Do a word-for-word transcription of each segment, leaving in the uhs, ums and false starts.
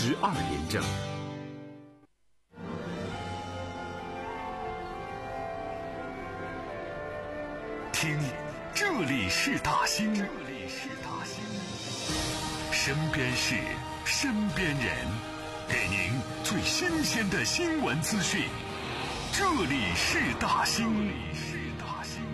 十二连胜。 听，这里是大兴，这里是大兴，身边事，身边人，给您最新鲜的新闻资讯。这里是大兴，这里是大兴。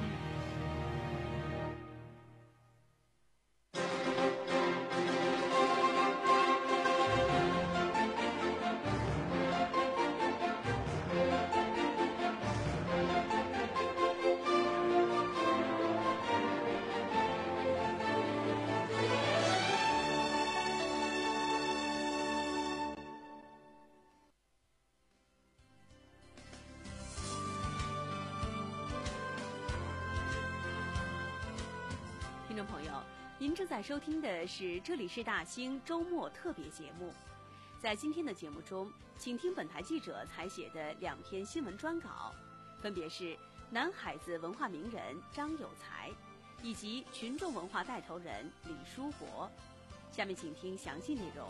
听众朋友，您正在收听的是这里是大兴周末特别节目。在今天的节目中，请听本台记者采写的两篇新闻专稿，分别是南海子文化名人张有才以及群众文化带头人李书博。下面请听详细内容。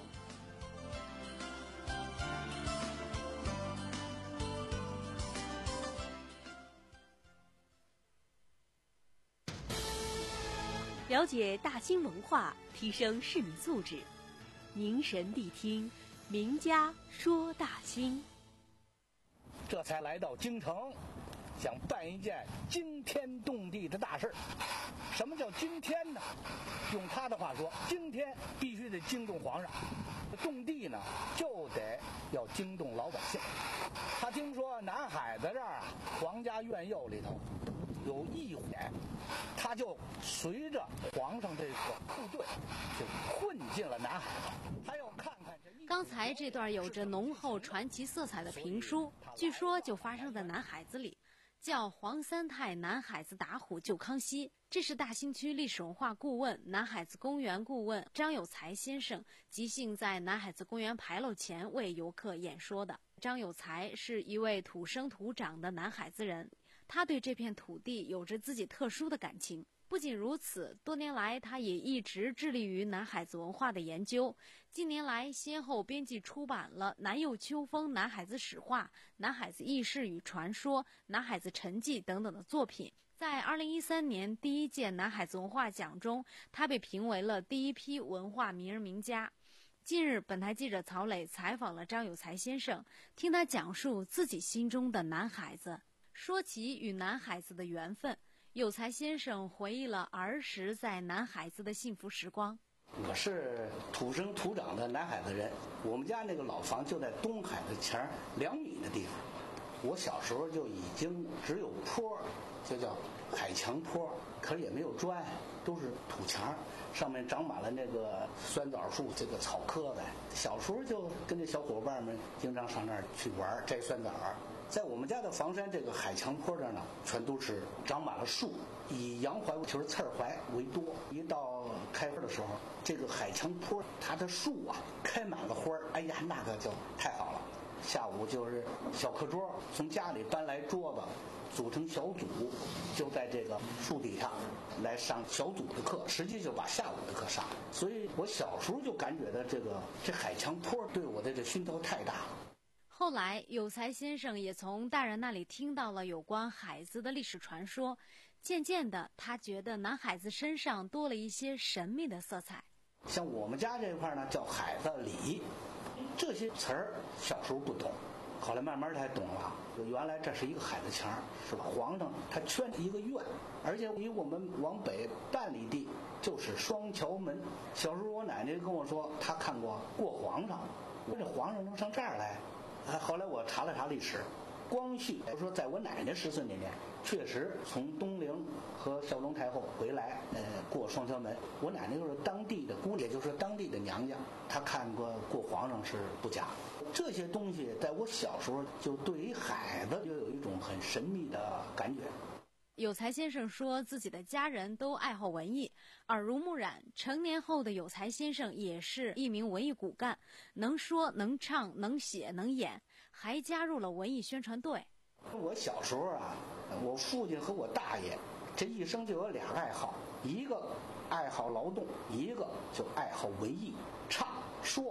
了解大兴文化，提升市民素质。凝神谛听，名家说大兴。 这才来到京城，想办一件惊天动地的大事。什么叫惊天呢？用他的话说，惊天必须得惊动皇上，动地呢就得要惊动老百姓。他听说南海子这儿啊，皇家院囿里头有异火，他就随着皇上这个部队就混进了南海。还要看看这刚才这段有着浓厚传奇色彩的评书，据说就发生在南海子里，叫黄三太南海子打虎救康熙。这是大兴区历史文化顾问、南海子公园顾问张有才先生即兴在南海子公园牌楼前为游客演说的。张有才是一位土生土长的南海子人，他对这片土地有着自己特殊的感情。不仅如此，多年来他也一直致力于南海子文化的研究。近年来先后编辑出版了《南釉秋风南海子史话》、《南海子轶事与传说》、《南海子陈记》等等的作品。在二零一三年第一届南海子文化奖中，他被评为了第一批文化名人名家。近日，本台记者曹磊采访了张有才先生，听他讲述自己心中的南海子。说起与南海子的缘分，有才先生回忆了儿时在南海子的幸福时光。 我是土生土长的南海子人，我们家那个老房就在东海的前两米的地方。我小时候就已经只有坡，就叫海墙坡，可是也没有砖，都是土墙，上面长满了那个酸枣树，这个草棵子。小时候就跟着小伙伴们经常上那儿去玩，摘酸枣。在我们家的房山这个海墙坡这儿呢，全都是长满了树，以洋槐就是刺儿槐为多。一到开花的时候，这个海墙坡它的树啊开满了花儿，哎呀，那个就太好了。下午就是小课桌，从家里搬来桌子，组成小组，就在这个树底下来上小组的课，实际就把下午的课上。所以我小时候就感觉到这个这海墙坡对我的这熏陶太大了。 后来，有才先生也从大人那里听到了有关海子的历史传说，渐渐的，他觉得南海子身上多了一些神秘的色彩。 像我们家这块呢，叫海子里，这些词儿小时候不懂，后来慢慢才懂了。原来这是一个海子墙，是吧？皇上他圈一个院，而且离我们往北半里地就是双桥门。小时候我奶奶跟我说，她看过过皇上，我这皇上能上这儿来？后来我查了查历史，光绪我说在我奶奶十岁那年，确实从东陵和孝宗太后回来，呃，过双桥门。我奶奶就是当地的姑，也就是当地的娘家，她看过过皇上是不假。这些东西在我小时候就对于海子就有一种很神秘的感觉。 有才先生说自己的家人都爱好文艺，耳濡目染，成年后的有才先生也是一名文艺骨干，能说能唱能写能演，还加入了文艺宣传队。 我小时候啊，我父亲和我大爷这一生就有俩爱好，一个爱好劳动，一个就爱好文艺，唱说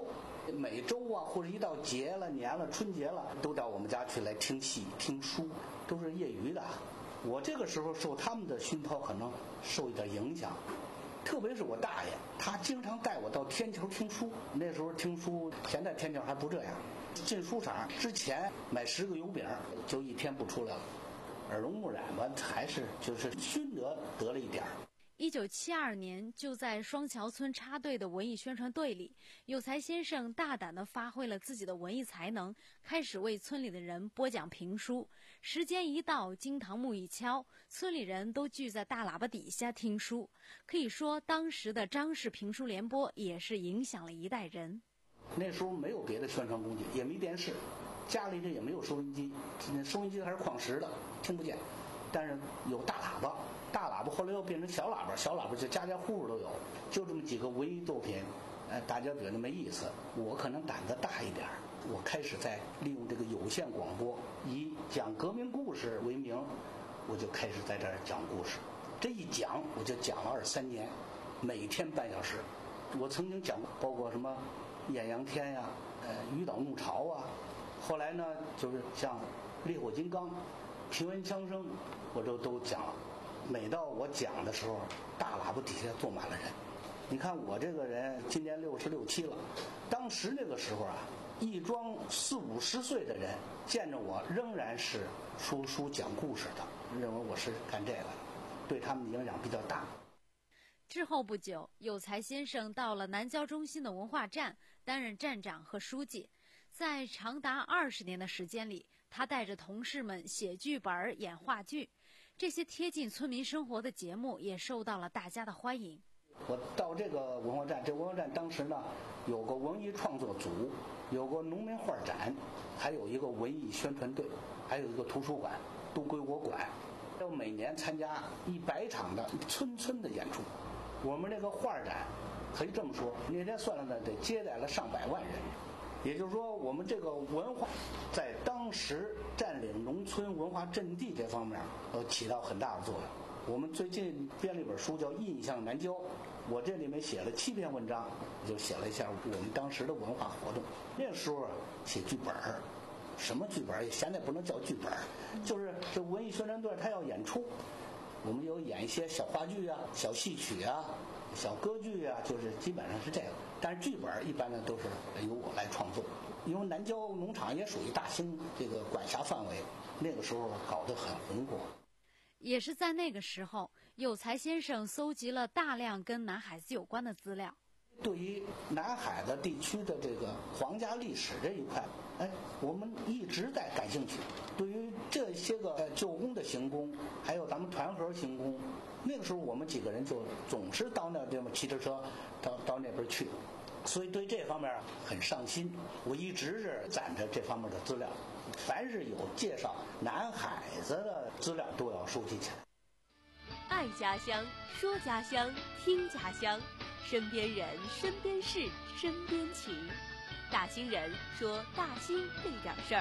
每周啊，或者一到节了、年了、春节了，都到我们家去来听戏、听书，都是业余的。我这个时候受他们的熏陶，可能受一点影响。特别是我大爷，他经常带我到天桥听书。那时候听书，现在天桥还不这样。进书场之前买十个油饼，就一天不出来了。耳濡目染吧，还是就是熏得得了一点儿。 一九七二年，就在双桥村插队的文艺宣传队里，有才先生大胆地发挥了自己的文艺才能，开始为村里的人播讲评书。时间一到，惊堂木一敲，村里人都聚在大喇叭底下听书。可以说，当时的张氏评书联播也是影响了一代人。 那时候没有别的宣传工具，也没电视，家里这也没有收音机，收音机还是矿石的，听不见。但是有大喇叭，大喇叭后来又变成小喇叭，小喇叭就家家户户都有。就这么几个文艺作品，呃，大家觉得没意思。我可能胆子大一点，我开始在利用这个有线广播，以讲革命故事为名，我就开始在这儿讲故事。这一讲我就讲了二三年，每天半小时。我曾经讲过，包括什么艳阳天呀、呃鱼岛怒潮啊。后来呢，就是像烈火金刚、平原枪声，我都都讲了。每到我讲的时候，大喇叭底下坐满了人。你看我这个人今年六十六七了，当时那个时候啊，一庄四五十岁的人见着我仍然是说书讲故事的，认为我是干这个的，对他们的影响比较大。 之后不久，有才先生到了南郊中心的文化站担任站长和书记。在长达二十年的时间里，他带着同事们写剧本、演话剧，这些贴近村民生活的节目也受到了大家的欢迎。 我到这个文化站，这文化站当时呢有个文艺创作组，有个农民画展，还有一个文艺宣传队，还有一个图书馆，都归我管。要每年参加一百场的村村的演出。我们这个画展可以这么说，那天算了呢，得接待了上百万人。也就是说，我们这个文化在当时占领农村文化阵地这方面，呃，起到很大的作用。我们最近编了一本书叫《印象南郊》，我这里面写了七篇文章，就写了一下我们当时的文化活动。那个时候啊，写剧本儿，什么剧本儿？现在不能叫剧本儿，就是这文艺宣传队他要演出。我们有演一些小话剧啊、小戏曲啊、小歌剧啊，就是基本上是这个。但是剧本一般呢都是由我来创作，因为南郊农场也属于大兴这个管辖范围，那个时候搞得很红火。 也是在那个时候，有才先生搜集了大量跟南海子有关的资料。 对于南海的地区的这个皇家历史这一块，哎，我们一直在感兴趣。对于这些个旧宫的行宫，还有咱们团河行宫，那个时候我们几个人就总是到那地方骑着车到到那边去，所以对这方面很上心。我一直是攒着这方面的资料，凡是有介绍南海子的资料都要收集起来。 爱家乡，说家乡，听家乡，身边人，身边事，身边情。大兴人说大兴那点事儿。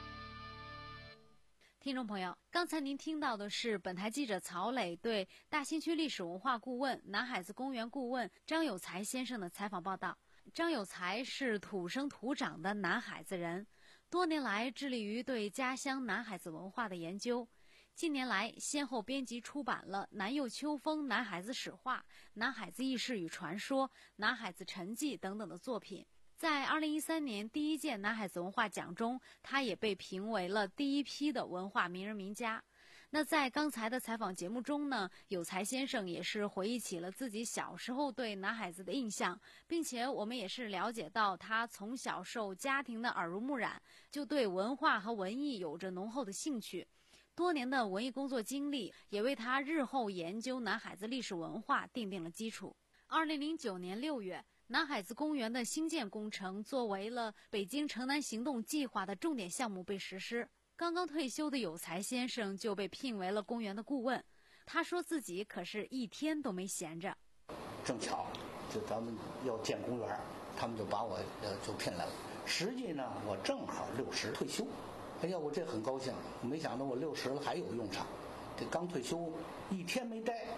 听众朋友，刚才您听到的是本台记者曹磊对大兴区历史文化顾问、南海子公园顾问张有才先生的采访报道。张有才是土生土长的南海子人，多年来致力于对家乡南海子文化的研究。近年来，先后编辑出版了《南佑秋风南海子史话》《南海子轶事与传说》《南海子陈记》等等的作品。在二零一三年第一届南海子文化奖中，他也被评为了第一批的文化名人名家。那在刚才的采访节目中呢，有才先生也是回忆起了自己小时候对南海子的印象，并且我们也是了解到他从小受家庭的耳濡目染，就对文化和文艺有着浓厚的兴趣。多年的文艺工作经历也为他日后研究南海子历史文化奠定了基础。二零零九年六月，南海子公园的兴建工程作为了北京城南行动计划的重点项目被实施。刚刚退休的有才先生就被聘为了公园的顾问，他说自己可是一天都没闲着。 正巧就咱们要建公园，他们就把我呃就聘来了。实际呢，我正好六十退休。哎呀，我这很高兴，没想到我六十了还有用场。这刚退休一天没待，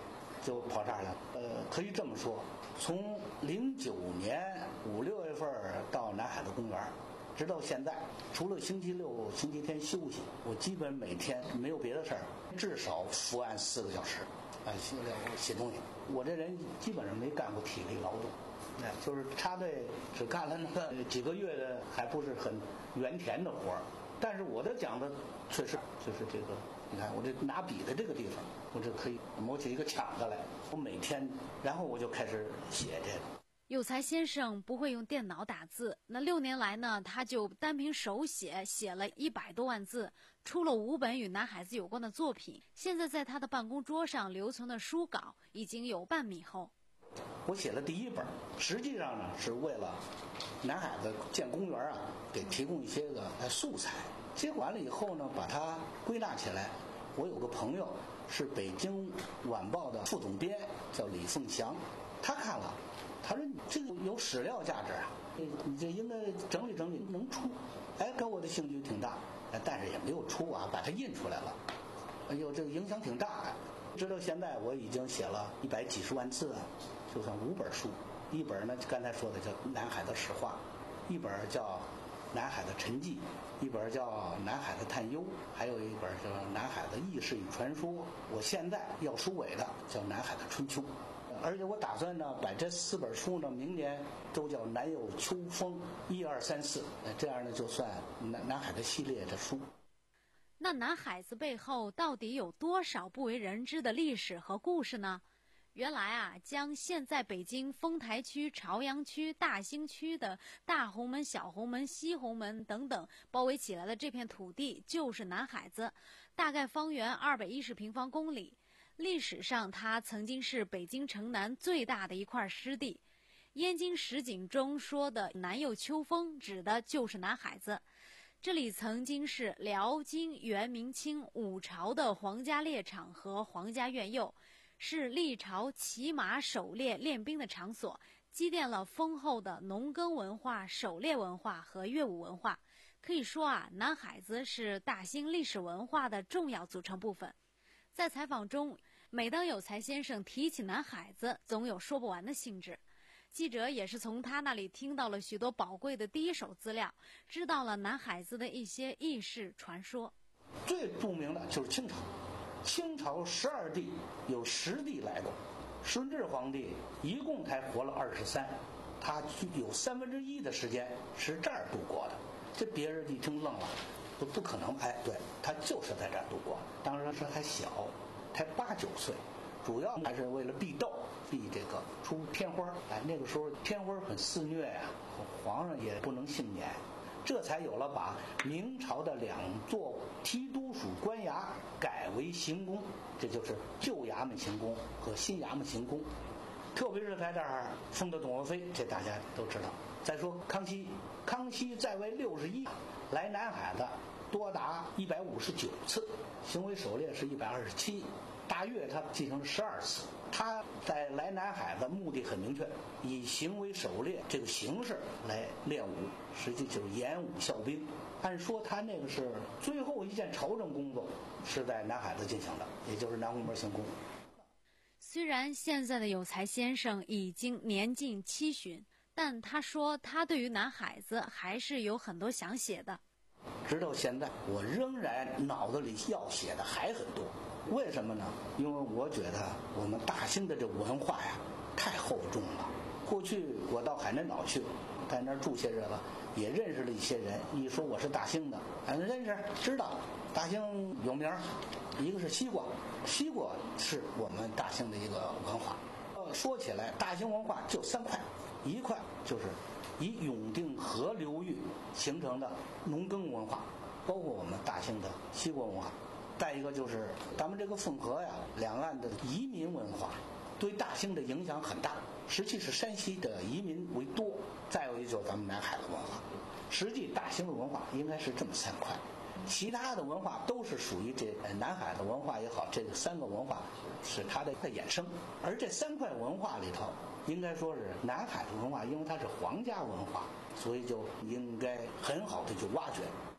就跑这儿来。呃，可以这么说，从零九年五六月份到南海的公园，直到现在，除了星期六、星期天休息，我基本每天没有别的事儿，至少伏案四个小时，啊，写写东西。我这人基本上没干过体力劳动，哎，就是插队只干了那个几个月的，还不是很原田的活儿。但是我的讲的确实就是这个，你看我这拿笔的这个地方，我这可以磨起一个抢子来。我每天，然后我就开始写这个。 有才先生不会用电脑打字，那六年来呢，他就单凭手写写了一百多万字，出了五本与南海子有关的作品。现在在他的办公桌上留存的书稿已经有半米厚。 我写了第一本，实际上呢是为了南海子建公园啊，给提供一些个素材。接完了以后呢，把它归纳起来。我有个朋友是北京晚报的副总编，叫李凤祥，他看了。他说：“这个有史料价值啊，你这应该整理整理，能出。”哎，给我的兴趣挺大，但是也没有出啊，把它印出来了。哎呦，这个影响挺大。直到现在，我已经写了一百几十万字啊，就算五本书。一本呢，刚才说的叫《南海的史话》，一本叫《南海的沉寂》，一本叫《南海的探幽》，还有一本叫《南海的轶事与传说》。我现在要收尾的叫《南海的春秋》。而且我打算呢，把这四本书呢，明年都叫南有秋风一二三四，这样呢就算南南海的系列的书。 那南海子背后到底有多少不为人知的历史和故事呢？原来啊，将现在北京丰台区、朝阳区、大兴区的大红门、小红门、西红门等等包围起来的这片土地，就是南海子，大概方圆二百一十平方公里。历史上，它曾经是北京城南最大的一块湿地。燕京实景中说的南有秋风，指的就是南海子。这里曾经是辽、金、元、明清五朝的皇家猎场和皇家苑囿，是历朝骑马狩猎练兵的场所，积淀了丰厚的农耕文化、狩猎文化和乐舞文化。可以说啊，南海子是大兴历史文化的重要组成部分。在采访中，每当有才先生提起南海子，总有说不完的兴致。记者也是从他那里听到了许多宝贵的第一手资料，知道了南海子的一些轶事传说。 最著名的就是清朝，清朝十二帝有十帝来过，顺治皇帝一共才活了二十三，他有三分之一的时间是这儿度过的。这别人一听愣了。都不可能，哎，对，他就是在这儿度过。当时他还小，才八九岁，主要还是为了避斗，避这个出天花。哎，那个时候天花很肆虐呀、啊，皇上也不能幸免，这才有了把明朝的两座提督署官衙改为行宫，这就是旧衙门行宫和新衙门行宫。特别是在这儿封的董鄂妃，这大家都知道。再说康熙，康熙在位六十一，来南海的多达一百五十九次，行为狩猎是一百二十七，大阅他进行了十二次。他在来南海的目的很明确，以行为狩猎这个形式来练武，实际就是演武效兵。按说他那个是最后一件朝政工作是在南海子进行的，也就是南红门行宫。 虽然现在的有才先生已经年近七旬，但他说他对于南海子还是有很多想写的。 直到现在，我仍然脑子里要写的还很多。为什么呢？因为我觉得我们大兴的这文化呀太厚重了。过去我到海南岛去，在那儿住些日子，也认识了一些人。一说我是大兴的，哎，认识知道大兴有名，一个是西瓜，西瓜是我们大兴的一个文化。呃，说起来，大兴文化就三块，一块就是以永定河流域形成的农耕文化，包括我们大兴的西瓜文化。再一个就是咱们这个汾河呀，两岸的移民文化对大兴的影响很大，实际是山西的移民为多。再有一就是咱们南海的文化，实际大兴的文化应该是这么三块，其他的文化都是属于这南海的文化也好，这个三个文化是它的衍生。而这三块文化里头，应该说是南海的文化，因为它是皇家文化，所以就应该很好的去挖掘。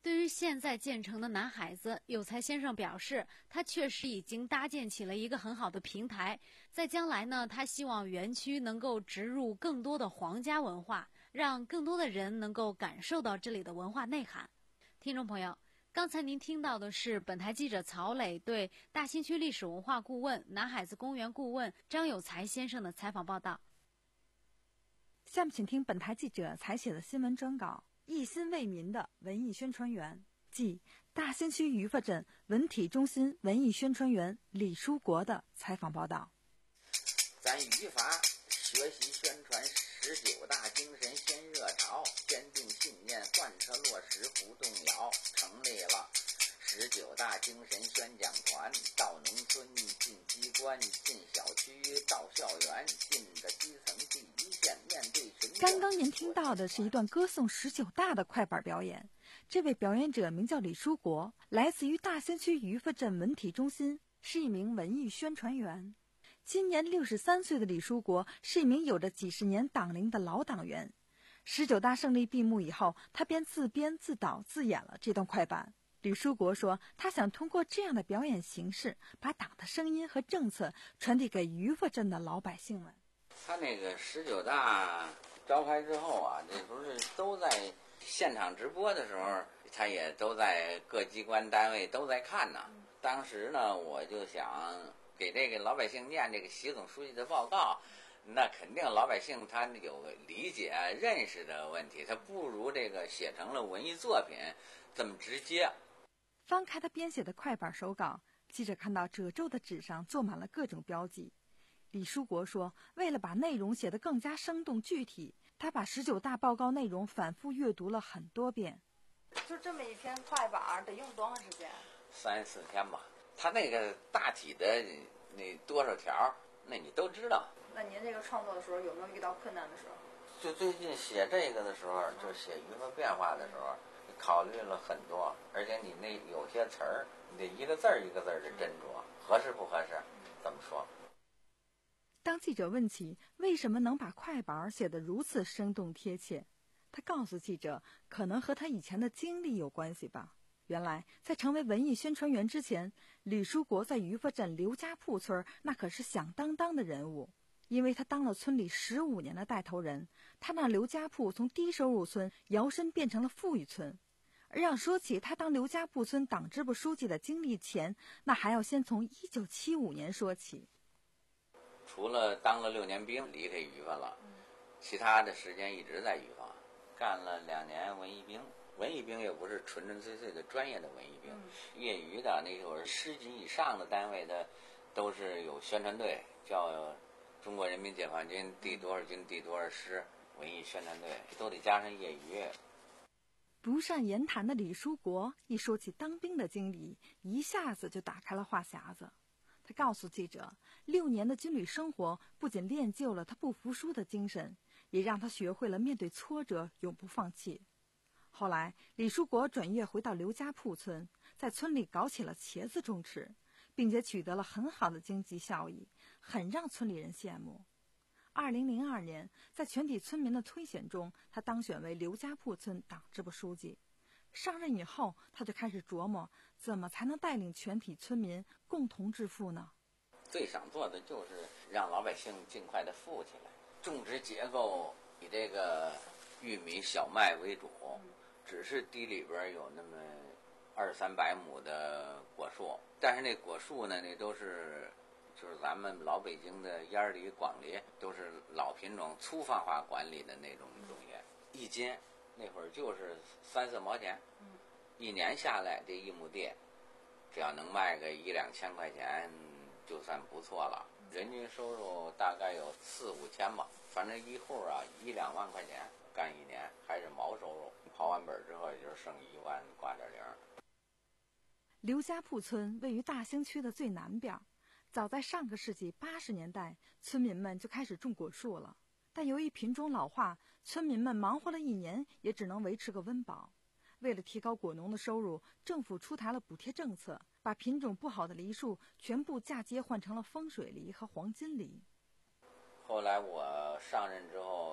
对于现在建成的南海子，有才先生表示，他确实已经搭建起了一个很好的平台。在将来呢，他希望园区能够植入更多的皇家文化，让更多的人能够感受到这里的文化内涵。听众朋友，刚才您听到的是本台记者曹磊对大兴区历史文化顾问、南海子公园顾问张有才先生的采访报道。 下面请听本台记者采写的新闻专稿，一心为民的文艺宣传员，即大兴区余发镇文体中心文艺宣传员李书国的采访报道。 咱语法学习宣传十九大精神先热潮，坚定信念贯彻落实不动摇，成立了十九大精神宣讲团，到农村进机关进小区到校园，进的基层第一线，面对群众。 刚刚您听到的是一段歌颂十九大的快板表演，这位表演者名叫李书国，来自于大兴区余发镇文体中心，是一名文艺宣传员。今年六十三岁的李书国是一名有着几十年党龄的老党员。十九大胜利闭幕以后，他便自编自导自演了这段快板。李书国说，他想通过这样的表演形式，把党的声音和政策传递给余发镇的老百姓们。 他那个十九大召开之后啊，这不是都在现场直播的时候，他也都在各机关单位都在看呢。当时呢，我就想给这个老百姓念这个习总书记的报告，那肯定老百姓他有个理解认识的问题，他不如这个写成了文艺作品这么直接。 翻开他编写的快板手稿，记者看到褶皱的纸上做满了各种标记。李书国说，为了把内容写得更加生动具体，他把十九大报告内容反复阅读了很多遍。 就这么一篇快板得用多长时间？ 三四天吧。他那个大体的那多少条，那你都知道。 那您这个创作的时候有没有遇到困难的时候？ 就最近写这个的时候，就写余发变化的时候，考虑了很多，而且你那有些词儿，你得一个字儿一个字儿的斟酌，合适不合适，怎么说？ 当记者问起为什么能把快板写得如此生动贴切，他告诉记者，可能和他以前的经历有关系吧。原来在成为文艺宣传员之前，李书国在余发镇刘家铺村那可是响当当的人物，因为他当了村里十五年的带头人，他让刘家铺从低收入村摇身变成了富裕村。而要说起他当刘家铺村党支部书记的经历前，那还要先从一九七五年说起。 除了当了六年兵离开余发了，其他的时间一直在余发，干了两年文艺兵。文艺兵也不是纯纯粹粹的专业的文艺兵，嗯、业余的那会儿师级以上的单位的都是有宣传队，叫中国人民解放军第多少军第多少师文艺宣传队，都得加上业余。 不善言谈的李书国一说起当兵的经历，一下子就打开了话匣子。他告诉记者，六年的军旅生活不仅练就了他不服输的精神，也让他学会了面对挫折永不放弃。后来，李书国转业回到刘家铺村，在村里搞起了茄子种植，并且取得了很好的经济效益，很让村里人羡慕。二零零二年，在全体村民的推选中，他当选为刘家铺村党支部书记。上任以后，他就开始琢磨怎么才能带领全体村民共同致富呢？ 最想做的就是让老百姓尽快的富起来。种植结构以这个玉米、小麦为主，只是地里边有那么二三百亩的果树，但是那果树呢，那都是就是咱们老北京的烟梨、广梨，都是老品种粗放化管理的那种东西，一斤那会儿就是三四毛钱，一年下来这一亩地，只要能卖个一两千块钱，就算不错了。人均收入大概有四五千吧，反正一户啊一两万块钱干一年，还是毛收入。刨完本之后也就是剩一万挂点零。 刘家铺村位于大兴区的最南边，早在上个世纪八十年代，村民们就开始种果树了。但由于品种老化，村民们忙活了一年，也只能维持个温饱。为了提高果农的收入，政府出台了补贴政策，把品种不好的梨树全部嫁接换成了风水梨和黄金梨。 后来我上任之后，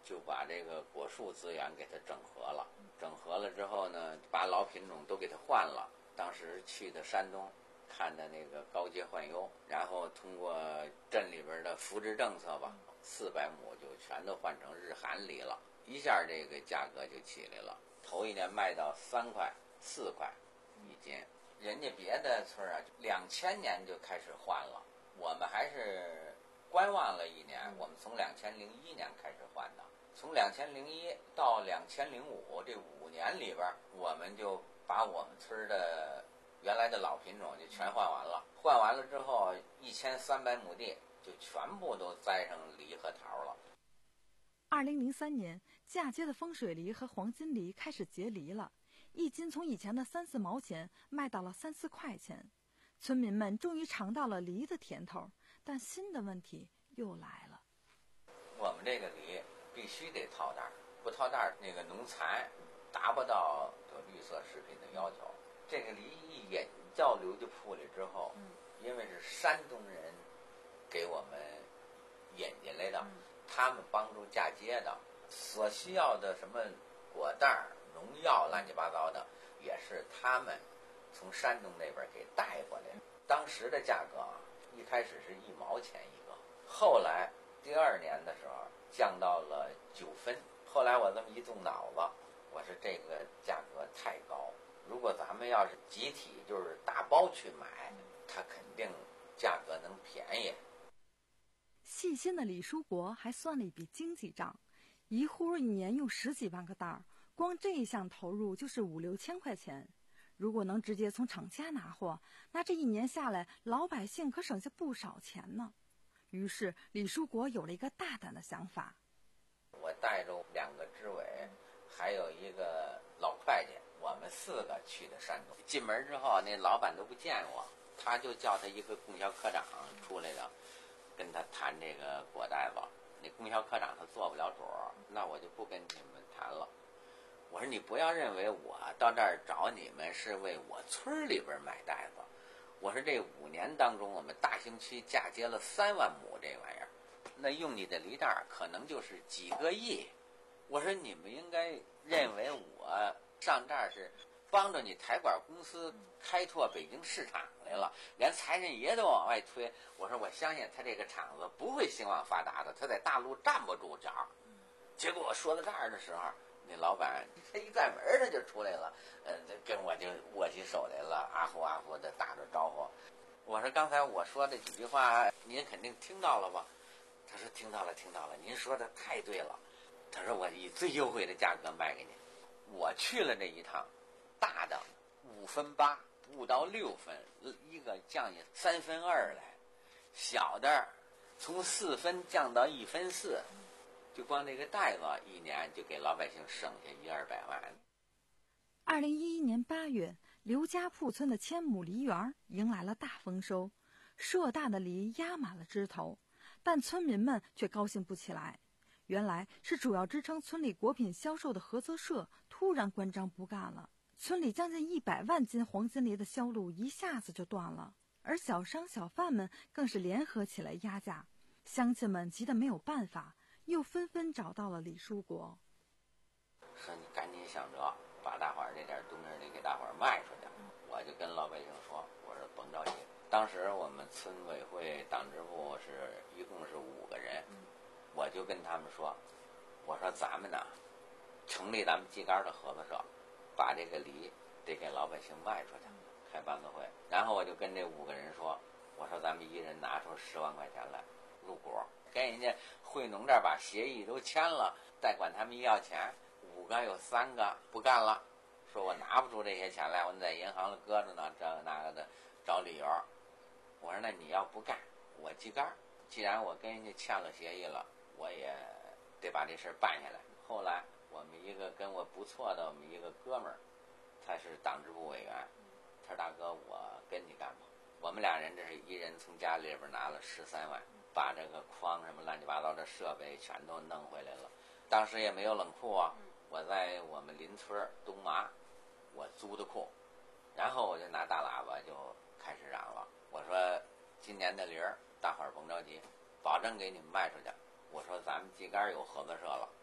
就把这个果树资源给它整合了。整合了之后呢，把老品种都给它换了。当时去的山东，看的那个高阶换优，然后通过镇里边的扶植政策吧，四百亩就全都换成日韩梨了，一下这个价格就起来了。头一年卖到三块、四块一斤，人家别的村啊，两千年就开始换了，我们还是观望了一年。我们从两千零一年开始换的，从两千零一到两千零五这五年里边，我们就把我们村的原来的老品种就全换完了。换完了之后，一千三百亩地就全部都栽上梨和桃了。 二零零三年，嫁接的风水梨和黄金梨开始结梨了，一斤从以前的三四毛钱卖到了三四块钱。村民们终于尝到了梨的甜头，但新的问题又来了。 我们这个梨必须得套袋，不套袋那个农残达不到绿色食品的要求。这个梨一引到刘家铺里之后，因为是山东人给我们引进来的，他们帮助嫁接的，所需要的什么果袋、农药乱七八糟的，也是他们从山东那边给带过来的。当时的价格啊，一开始是一毛钱一个，后来第二年的时候降到了九分。后来我这么一动脑子，我说这个价格太高，如果咱们要是集体就是大包去买，它肯定价格能便宜。 细心的李书国还算了一笔经济账，一户一年用十几万个袋儿，光这一项投入就是五六千块钱。如果能直接从厂家拿货，那这一年下来，老百姓可省下不少钱呢。于是李书国有了一个大胆的想法， 我带着两个支委，还有一个老会计，我们四个去的山东。进门之后，那老板都不见我，他就叫他一个供销科长出来的，跟他谈这个果袋子。那供销科长他做不了主，那我就不跟你们谈了。我说你不要认为我到这儿找你们是为我村里边买袋子。我说这五年当中，我们大兴区嫁接了三万亩这玩意儿，那用你的梨袋可能就是几个亿。我说你们应该认为我上这儿是帮着你台管公司开拓北京市场来了，连财神爷都往外推。我说我相信他这个厂子不会兴旺发达的，他在大陆站不住脚。结果我说到这儿的时候，那老板他一站门他就出来了，呃，跟我就握起手来了，啊呼啊呼的打着招呼。我说刚才我说的几句话您肯定听到了吧？他说听到了听到了，您说的太对了。他说我以最优惠的价格卖给您。我去了这一趟，大的五分八，五到六分，一个降下三分二来，小的从四分降到一分四。就光这个袋子一年就给老百姓省下一二百万。 二零一一年八月，刘家铺村的千亩梨园迎来了大丰收，硕大的梨压满了枝头，但村民们却高兴不起来。原来是主要支撑村里果品销售的合作社突然关张不干了，村里将近一百万斤黄金梨的销路一下子就断了，而小商小贩们更是联合起来压价，乡亲们急得没有办法，又纷纷找到了李书国， 说你赶紧想着把大伙儿这点冬日梨给大伙儿卖出去。我就跟老百姓说，我说甭着急。当时我们村委会党支部是一共是五个人，我就跟他们说，我说咱们呢成立咱们秸秆的合作社，把这个梨得给老百姓卖出去，开班子会。然后我就跟这五个人说，我说咱们一人拿出十万块钱来入股，跟人家惠农这儿把协议都签了，再管他们要钱。五个有三个不干了，说我拿不出这些钱来，我在银行里搁着呢，这个那个的找理由。我说那你要不干，我秸秆，既然我跟人家签了协议了，我也得把这事办下来。后来我们一个跟我不错的我们一个哥们儿，他是党支部委员，他说大哥我跟你干吧。我们俩人这是一人从家里边拿了十三万，把这个筐什么乱七八糟的设备全都弄回来了。当时也没有冷库啊，我在我们邻村东麻我租的库，然后我就拿大喇叭就开始嚷了，我说今年的梨儿大伙儿甭着急，保证给你们卖出去。我说咱们秸秆有合作社了，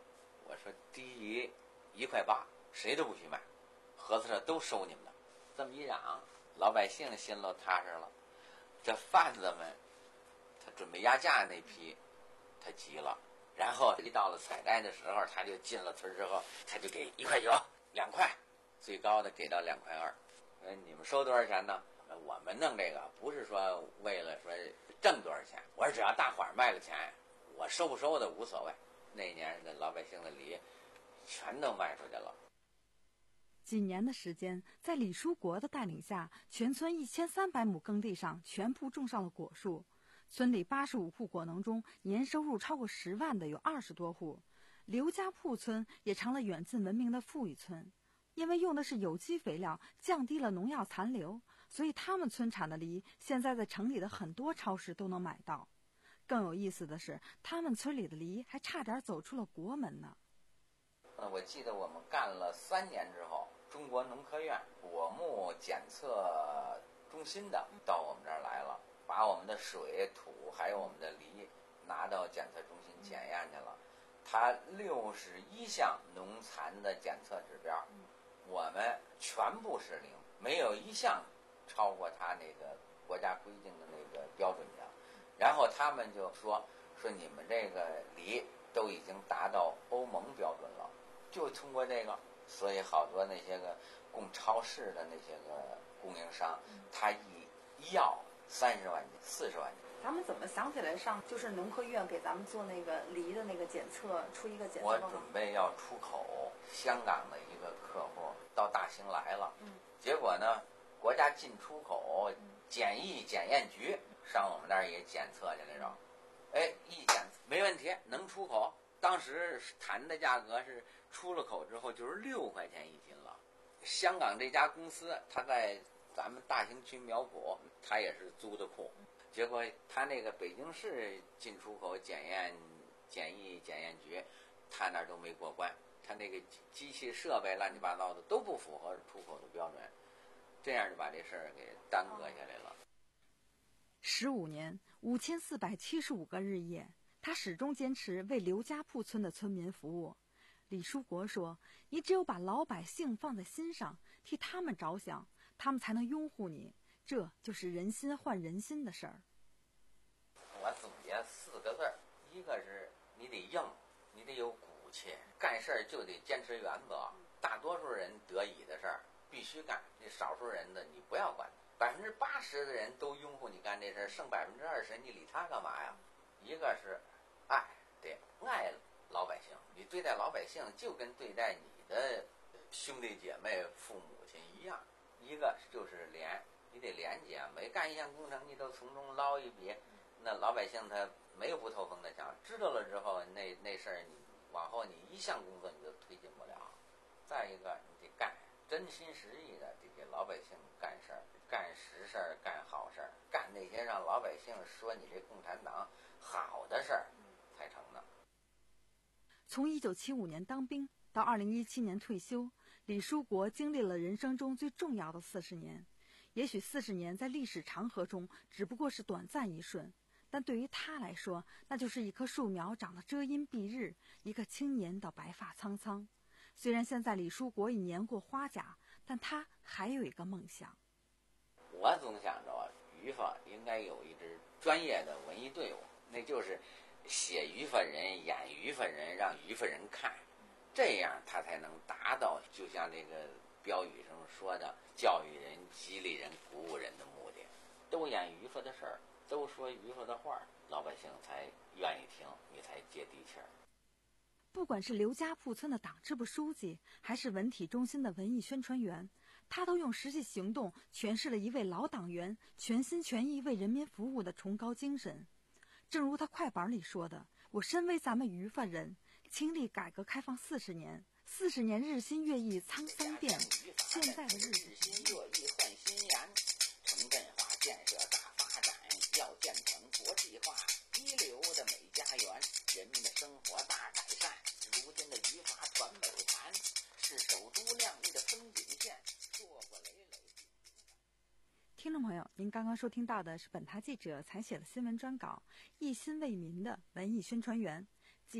我说第一一块八，谁都不许买，合资社都收你们的。这么一嚷，老百姓心里踏实了。这贩子们，他准备压价那批，他急了。然后一到了采摘的时候，他就进了村之后，他就给一块九、两块，最高的给到两块二。说你们收多少钱呢？我们弄这个不是说为了说挣多少钱，我说只要大伙儿卖个钱，我收不收的无所谓。那年的老百姓的梨全都卖出去了。 几年的时间，在李书国的带领下，全村一千三百亩耕地上全部种上了果树。村里八十五户果农中，年收入超过十万的有二十多户。刘家铺村也成了远近闻名的富裕村，因为用的是有机肥料，降低了农药残留，所以他们村产的梨现在在城里的很多超市都能买到。更有意思的是，他们村里的梨还差点走出了国门呢。 呃，我记得我们干了三年之后，中国农科院果木检测中心的到我们这儿来了，把我们的水土还有我们的梨拿到检测中心检验去了。它六十一项农残的检测指标，我们全部是零，没有一项超过它那个国家规定的那个标准的。然后他们就说说你们这个梨都已经达到欧盟标准了，就通过这个，所以好多那些个供超市的那些个供应商，他一一要三十万斤、四十万斤。 咱们怎么想起来上就是农科院给咱们做那个梨的那个检测，出一个检测我报告？ 准备要出口，香港的一个客户到大兴来了， 嗯， 结果呢，国家进出口检疫检验局上我们那儿也检测去来着，哎，一检没问题，能出口。当时谈的价格是出了口之后就是六块钱一斤了。香港这家公司，他在咱们大兴区苗圃，他也是租的库，结果他那个北京市进出口检验检疫检验局，他那儿都没过关，他那个机器设备乱七八糟的都不符合出口的标准，这样就把这事儿给耽搁下来了。 十五年，五千四百七十五个日夜，他始终坚持为刘家铺村的村民服务。李书国说：“你只有把老百姓放在心上，替他们着想，他们才能拥护你。这就是人心换人心的事儿。” 我总结四个字儿，一个是你得硬，你得有骨气，干事儿就得坚持原则。大多数人得以的事儿必须干，那少数人的你不要管。百分之八十的人都拥护你干这事儿，剩百分之二十你理他干嘛呀？一个是爱，得爱老百姓，你对待老百姓就跟对待你的兄弟姐妹、父母亲一样。一个就是廉，你得廉洁，每干一项工程你都从中捞一笔，那老百姓他没有不透风的墙，知道了之后，那那事儿你往后你一项工作你都推进不了。再一个，你得干，真心实意的得给老百姓干事儿，干实事儿，干好事儿，干那些让老百姓说你这共产党好的事儿才成的。 从一九七五年当兵到二零一七年退休，李书国经历了人生中最重要的四十年。也许四十年在历史长河中只不过是短暂一瞬，但对于他来说，那就是一棵树苗长得遮阴蔽日，一个青年到白发苍苍。虽然现在李书国已年过花甲，但他还有一个梦想。 我总想着啊，于法应该有一支专业的文艺队伍，那就是写于法人、演于法人，让于法人看，这样他才能达到就像这个标语上说的，教育人、激励人、鼓舞人的目的。都演于法的事儿，都说于法的话，老百姓才愿意听，你才接地气儿。 不管是刘家铺村的党支部书记，还是文体中心的文艺宣传员，他都用实际行动诠释了一位老党员全心全意为人民服务的崇高精神。正如他快板里说的：“我身为咱们于法人，经历改革开放四十年，四十年日新月异沧桑变，现在的日子日新月异换新颜，城镇化建设大发展，要建成国际化一流的美家园，人民的生活大改善。如今的于法传美谈，是首都亮丽的风景线，硕果累累。” 听众朋友，您刚刚收听到的是本台记者采写的新闻专稿《一心为民的文艺宣传员》，即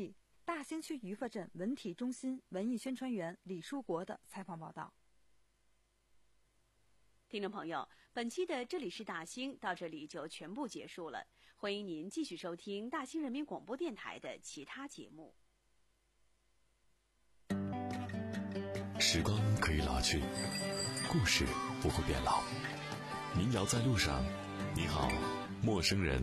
大兴区渔发镇文体中心文艺宣传员李书国的采访报道。 听众朋友，本期的这里是大兴到这里就全部结束了，欢迎您继续收听大兴人民广播电台的其他节目。 时光可以老去，故事不会变老。民谣在路上，你好，陌生人。